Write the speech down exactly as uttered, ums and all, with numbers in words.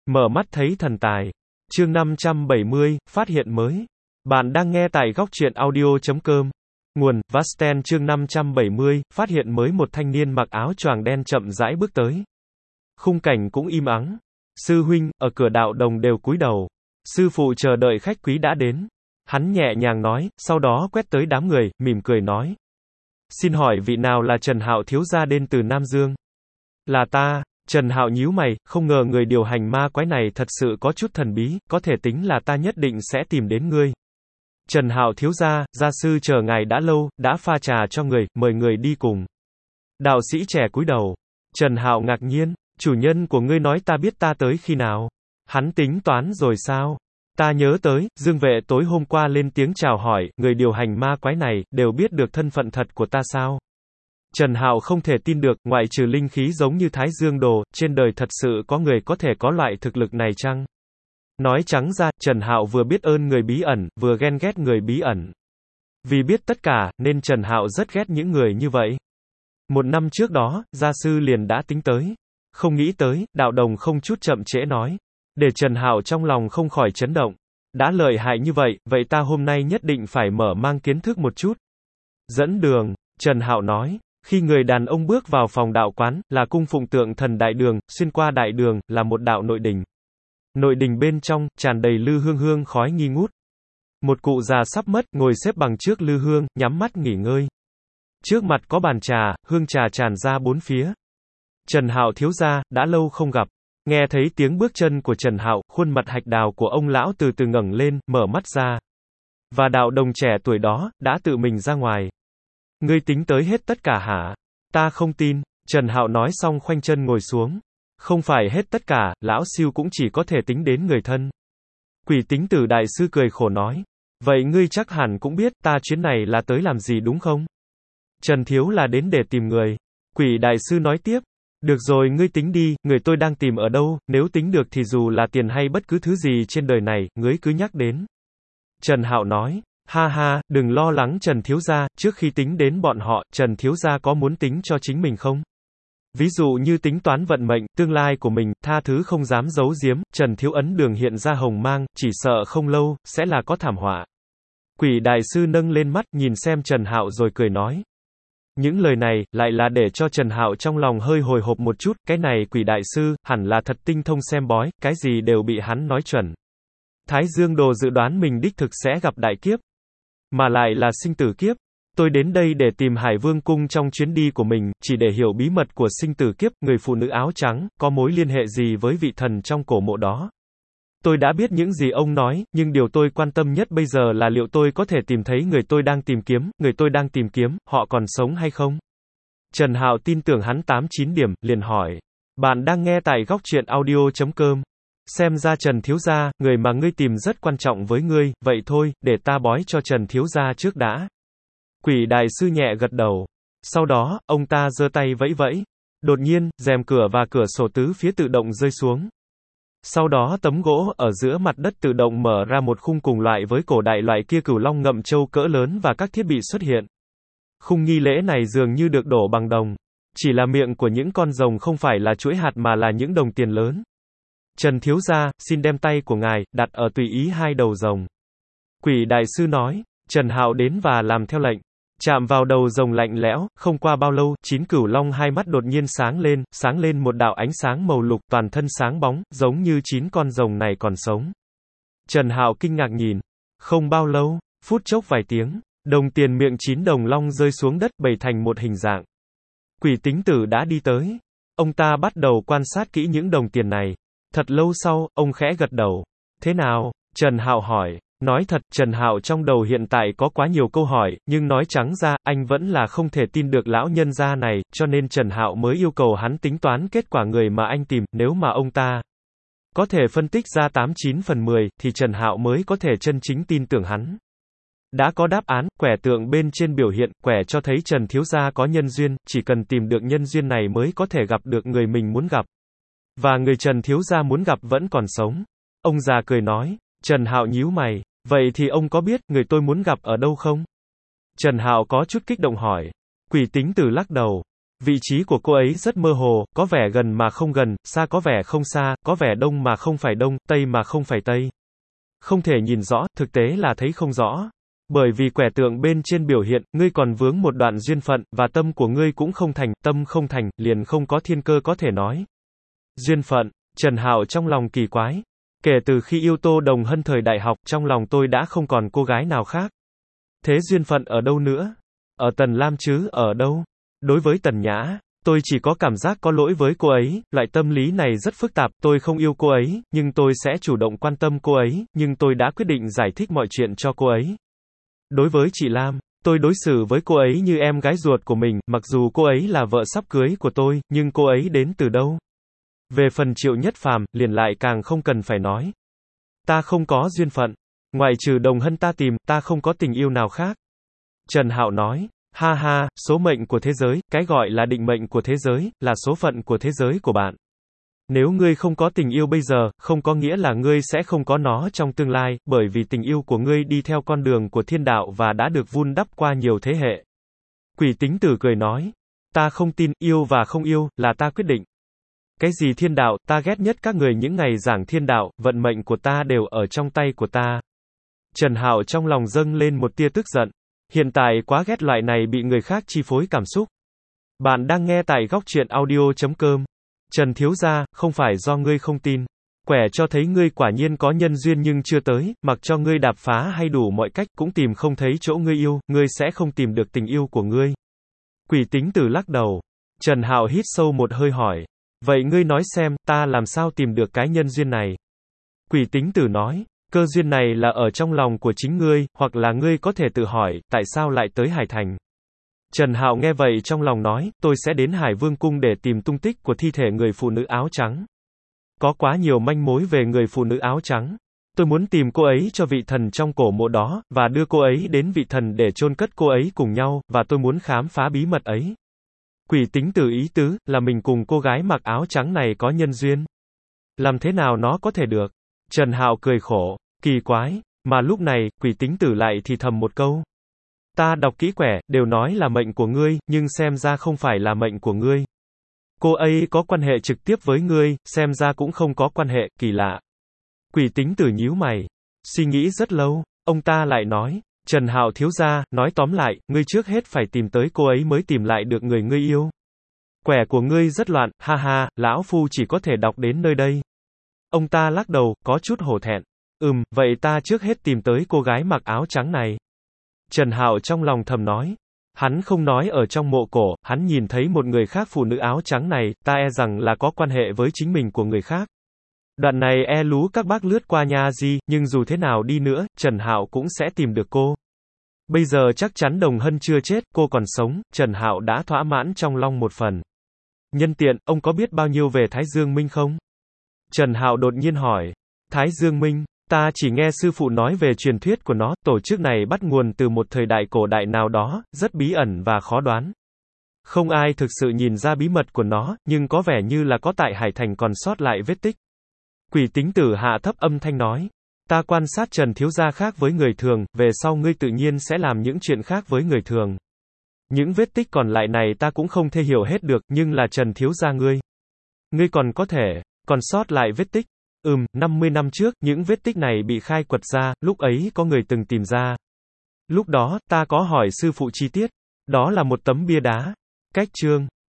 Mở mắt thấy thần tài. Chương năm trăm bảy mươi, phát hiện mới. Bạn đang nghe tại góc truyện audio chấm com. Nguồn, Vasten chương năm trăm bảy mươi, phát hiện mới một thanh niên mặc áo choàng đen chậm rãi bước tới. Khung cảnh cũng im ắng. Sư huynh, ở cửa đạo đồng đều cúi đầu. Sư phụ chờ đợi khách quý đã đến. Hắn nhẹ nhàng nói, sau đó quét tới đám người, mỉm cười nói. Xin hỏi vị nào là Trần Hạo thiếu gia đến từ Nam Dương? Là ta. Trần Hạo nhíu mày, không ngờ người điều hành ma quái này thật sự có chút thần bí, có thể tính là ta nhất định sẽ tìm đến ngươi. Trần Hạo thiếu gia, gia sư chờ ngài đã lâu, đã pha trà cho người, mời người đi cùng. Đạo sĩ trẻ cúi đầu. Trần Hạo ngạc nhiên, chủ nhân của ngươi nói ta biết ta tới khi nào? Hắn tính toán rồi sao? Ta nhớ tới, Dương Vệ tối hôm qua lên tiếng chào hỏi, người điều hành ma quái này, đều biết được thân phận thật của ta sao? Trần Hạo không thể tin được, ngoại trừ linh khí giống như Thái Dương Đồ, trên đời thật sự có người có thể có loại thực lực này chăng? Nói trắng ra, Trần Hạo vừa biết ơn người bí ẩn, vừa ghen ghét người bí ẩn. Vì biết tất cả, nên Trần Hạo rất ghét những người như vậy. Một năm trước đó, gia sư liền đã tính tới. Không nghĩ tới, đạo đồng không chút chậm trễ nói. Để Trần Hạo trong lòng không khỏi chấn động. Đã lợi hại như vậy, vậy ta hôm nay nhất định phải mở mang kiến thức một chút. Dẫn đường, Trần Hạo nói. Khi người đàn ông bước vào phòng đạo quán, là cung phụng tượng thần đại đường, xuyên qua đại đường, là một đạo nội đình. Nội đình bên trong, tràn đầy lư hương hương khói nghi ngút. Một cụ già sắp mất, ngồi xếp bằng trước lư hương, nhắm mắt nghỉ ngơi. Trước mặt có bàn trà, hương trà tràn ra bốn phía. Trần Hạo thiếu gia, đã lâu không gặp. Nghe thấy tiếng bước chân của Trần Hạo, khuôn mặt hạch đào của ông lão từ từ ngẩng lên, mở mắt ra. Và đạo đồng trẻ tuổi đó, đã tự mình ra ngoài. Ngươi tính tới hết tất cả hả? Ta không tin. Trần Hạo nói xong khoanh chân ngồi xuống. Không phải hết tất cả, lão siêu cũng chỉ có thể tính đến người thân. Quỷ tính tử đại sư cười khổ nói. Vậy ngươi chắc hẳn cũng biết, ta chuyến này là tới làm gì đúng không? Trần thiếu là đến để tìm người. Quỷ đại sư nói tiếp. Được rồi, ngươi tính đi, người tôi đang tìm ở đâu, nếu tính được thì dù là tiền hay bất cứ thứ gì trên đời này, ngươi cứ nhắc đến. Trần Hạo nói. Ha ha, đừng lo lắng Trần thiếu gia, trước khi tính đến bọn họ, Trần thiếu gia có muốn tính cho chính mình không? Ví dụ như tính toán vận mệnh, tương lai của mình, tha thứ không dám giấu giếm, Trần thiếu ấn đường hiện ra hồng mang, chỉ sợ không lâu, sẽ là có thảm họa. Quỷ đại sư nâng lên mắt, nhìn xem Trần Hạo rồi cười nói. Những lời này, lại là để cho Trần Hạo trong lòng hơi hồi hộp một chút, cái này quỷ đại sư, hẳn là thật tinh thông xem bói, cái gì đều bị hắn nói chuẩn. Thái Dương Đồ dự đoán mình đích thực sẽ gặp đại kiếp. Mà lại là sinh tử kiếp. Tôi đến đây để tìm Hải Vương cung trong chuyến đi của mình, chỉ để hiểu bí mật của sinh tử kiếp, người phụ nữ áo trắng, có mối liên hệ gì với vị thần trong cổ mộ đó. Tôi đã biết những gì ông nói, nhưng điều tôi quan tâm nhất bây giờ là liệu tôi có thể tìm thấy người tôi đang tìm kiếm, người tôi đang tìm kiếm, họ còn sống hay không? Trần Hạo tin tưởng hắn tám chín điểm, liền hỏi. Bạn đang nghe tại góc truyện audio chấm com. Xem ra Trần thiếu gia, người mà ngươi tìm rất quan trọng với ngươi, vậy thôi, để ta bói cho Trần thiếu gia trước đã. Quỷ đại sư nhẹ gật đầu. Sau đó, ông ta giơ tay vẫy vẫy. Đột nhiên, rèm cửa và cửa sổ tứ phía tự động rơi xuống. Sau đó tấm gỗ ở giữa mặt đất tự động mở ra một khung cùng loại với cổ đại loại kia cửu long ngậm châu cỡ lớn và các thiết bị xuất hiện. Khung nghi lễ này dường như được đổ bằng đồng. Chỉ là miệng của những con rồng không phải là chuỗi hạt mà là những đồng tiền lớn. Trần thiếu gia, xin đem tay của ngài, đặt ở tùy ý hai đầu rồng. Quỷ đại sư nói. Trần Hạo đến và làm theo lệnh. Chạm vào đầu rồng lạnh lẽo, không qua bao lâu, chín cửu long hai mắt đột nhiên sáng lên, sáng lên một đạo ánh sáng màu lục, toàn thân sáng bóng, giống như chín con rồng này còn sống. Trần Hạo kinh ngạc nhìn. Không bao lâu, phút chốc vài tiếng, đồng tiền miệng chín đồng long rơi xuống đất, bày thành một hình dạng. Quỷ tính tử đã đi tới. Ông ta bắt đầu quan sát kỹ những đồng tiền này. Thật lâu sau, ông khẽ gật đầu. Thế nào? Trần Hạo hỏi. Nói thật, Trần Hạo trong đầu hiện tại có quá nhiều câu hỏi, nhưng nói trắng ra, anh vẫn là không thể tin được lão nhân gia này, cho nên Trần Hạo mới yêu cầu hắn tính toán kết quả người mà anh tìm, nếu mà ông ta có thể phân tích ra tám chín phần mười, thì Trần Hạo mới có thể chân chính tin tưởng hắn. Đã có đáp án, quẻ tượng bên trên biểu hiện, quẻ cho thấy Trần thiếu gia có nhân duyên, chỉ cần tìm được nhân duyên này mới có thể gặp được người mình muốn gặp. Và người Trần thiếu gia muốn gặp vẫn còn sống. Ông già cười nói. Trần Hạo nhíu mày. Vậy thì ông có biết, người tôi muốn gặp ở đâu không? Trần Hạo có chút kích động hỏi. Quỷ tính tử lắc đầu. Vị trí của cô ấy rất mơ hồ, có vẻ gần mà không gần, xa có vẻ không xa, có vẻ đông mà không phải đông, tây mà không phải tây. Không thể nhìn rõ, thực tế là thấy không rõ. Bởi vì quẻ tượng bên trên biểu hiện, ngươi còn vướng một đoạn duyên phận, và tâm của ngươi cũng không thành, tâm không thành, liền không có thiên cơ có thể nói. Duyên phận, Trần Hạo trong lòng kỳ quái. Kể từ khi yêu Tô Đồng Hân thời đại học, trong lòng tôi đã không còn cô gái nào khác. Thế duyên phận ở đâu nữa? Ở Tần Lam chứ, ở đâu? Đối với Tần Nhã, tôi chỉ có cảm giác có lỗi với cô ấy, loại tâm lý này rất phức tạp, tôi không yêu cô ấy, nhưng tôi sẽ chủ động quan tâm cô ấy, nhưng tôi đã quyết định giải thích mọi chuyện cho cô ấy. Đối với chị Lam, tôi đối xử với cô ấy như em gái ruột của mình, mặc dù cô ấy là vợ sắp cưới của tôi, nhưng cô ấy đến từ đâu? Về phần Triệu Nhất Phàm, liền lại càng không cần phải nói. Ta không có duyên phận. Ngoại trừ Đồng Hân ta tìm, ta không có tình yêu nào khác. Trần Hạo nói, ha ha, số mệnh của thế giới, cái gọi là định mệnh của thế giới, là số phận của thế giới của bạn. Nếu ngươi không có tình yêu bây giờ, không có nghĩa là ngươi sẽ không có nó trong tương lai, bởi vì tình yêu của ngươi đi theo con đường của thiên đạo và đã được vun đắp qua nhiều thế hệ. Quỷ Tính Tử cười nói, ta không tin, yêu và không yêu, là ta quyết định. Cái gì thiên đạo, ta ghét nhất các người những ngày giảng thiên đạo, vận mệnh của ta đều ở trong tay của ta. Trần Hạo trong lòng dâng lên một tia tức giận. Hiện tại quá ghét loại này bị người khác chi phối cảm xúc. Bạn đang nghe tại góc truyện audio chấm com. Trần thiếu gia, không phải do ngươi không tin. Quẻ cho thấy ngươi quả nhiên có nhân duyên nhưng chưa tới, mặc cho ngươi đạp phá hay đủ mọi cách cũng tìm không thấy chỗ ngươi yêu, ngươi sẽ không tìm được tình yêu của ngươi. Quỷ Tính Tử lắc đầu. Trần Hạo hít sâu một hơi hỏi. Vậy ngươi nói xem, ta làm sao tìm được cái nhân duyên này? Quỷ Tính Tử nói. Cơ duyên này là ở trong lòng của chính ngươi, hoặc là ngươi có thể tự hỏi, tại sao lại tới Hải Thành? Trần Hạo nghe vậy trong lòng nói, tôi sẽ đến Hải Vương Cung để tìm tung tích của thi thể người phụ nữ áo trắng. Có quá nhiều manh mối về người phụ nữ áo trắng. Tôi muốn tìm cô ấy cho vị thần trong cổ mộ đó, và đưa cô ấy đến vị thần để chôn cất cô ấy cùng nhau, và tôi muốn khám phá bí mật ấy. Quỷ Tính Tử ý tứ, là mình cùng cô gái mặc áo trắng này có nhân duyên. Làm thế nào nó có thể được? Trần Hạo cười khổ, kỳ quái, mà lúc này, Quỷ Tính Tử lại thì thầm một câu. Ta đọc kỹ quẻ, đều nói là mệnh của ngươi, nhưng xem ra không phải là mệnh của ngươi. Cô ấy có quan hệ trực tiếp với ngươi, xem ra cũng không có quan hệ, kỳ lạ. Quỷ Tính Tử nhíu mày, suy nghĩ rất lâu, ông ta lại nói, Trần Hạo thiếu gia, nói tóm lại, ngươi trước hết phải tìm tới cô ấy mới tìm lại được người ngươi yêu. Quẻ của ngươi rất loạn, ha ha, lão phu chỉ có thể đọc đến nơi đây. Ông ta lắc đầu, có chút hổ thẹn. Ừm, vậy ta trước hết tìm tới cô gái mặc áo trắng này. Trần Hạo trong lòng thầm nói. Hắn không nói ở trong mộ cổ, hắn nhìn thấy một người khác phụ nữ áo trắng này, ta e rằng là có quan hệ với chính mình của người khác. Đoạn này e lú các bác lướt qua nha di, nhưng dù thế nào đi nữa, Trần Hạo cũng sẽ tìm được cô. Bây giờ chắc chắn Đồng Hân chưa chết, cô còn sống, Trần Hạo đã thỏa mãn trong lòng một phần. Nhân tiện, ông có biết bao nhiêu về Thái Dương Minh không? Trần Hạo đột nhiên hỏi. Thái Dương Minh, ta chỉ nghe sư phụ nói về truyền thuyết của nó, tổ chức này bắt nguồn từ một thời đại cổ đại nào đó, rất bí ẩn và khó đoán. Không ai thực sự nhìn ra bí mật của nó, nhưng có vẻ như là có tại Hải Thành còn sót lại vết tích. Quỷ Tính Tử hạ thấp âm thanh nói. Ta quan sát Trần thiếu gia khác với người thường, về sau ngươi tự nhiên sẽ làm những chuyện khác với người thường. Những vết tích còn lại này ta cũng không thể hiểu hết được, nhưng là Trần thiếu gia ngươi. Ngươi còn có thể, còn sót lại vết tích. Ừm, năm mươi năm trước, những vết tích này bị khai quật ra, lúc ấy có người từng tìm ra. Lúc đó, ta có hỏi sư phụ chi tiết. Đó là một tấm bia đá. Cách chương.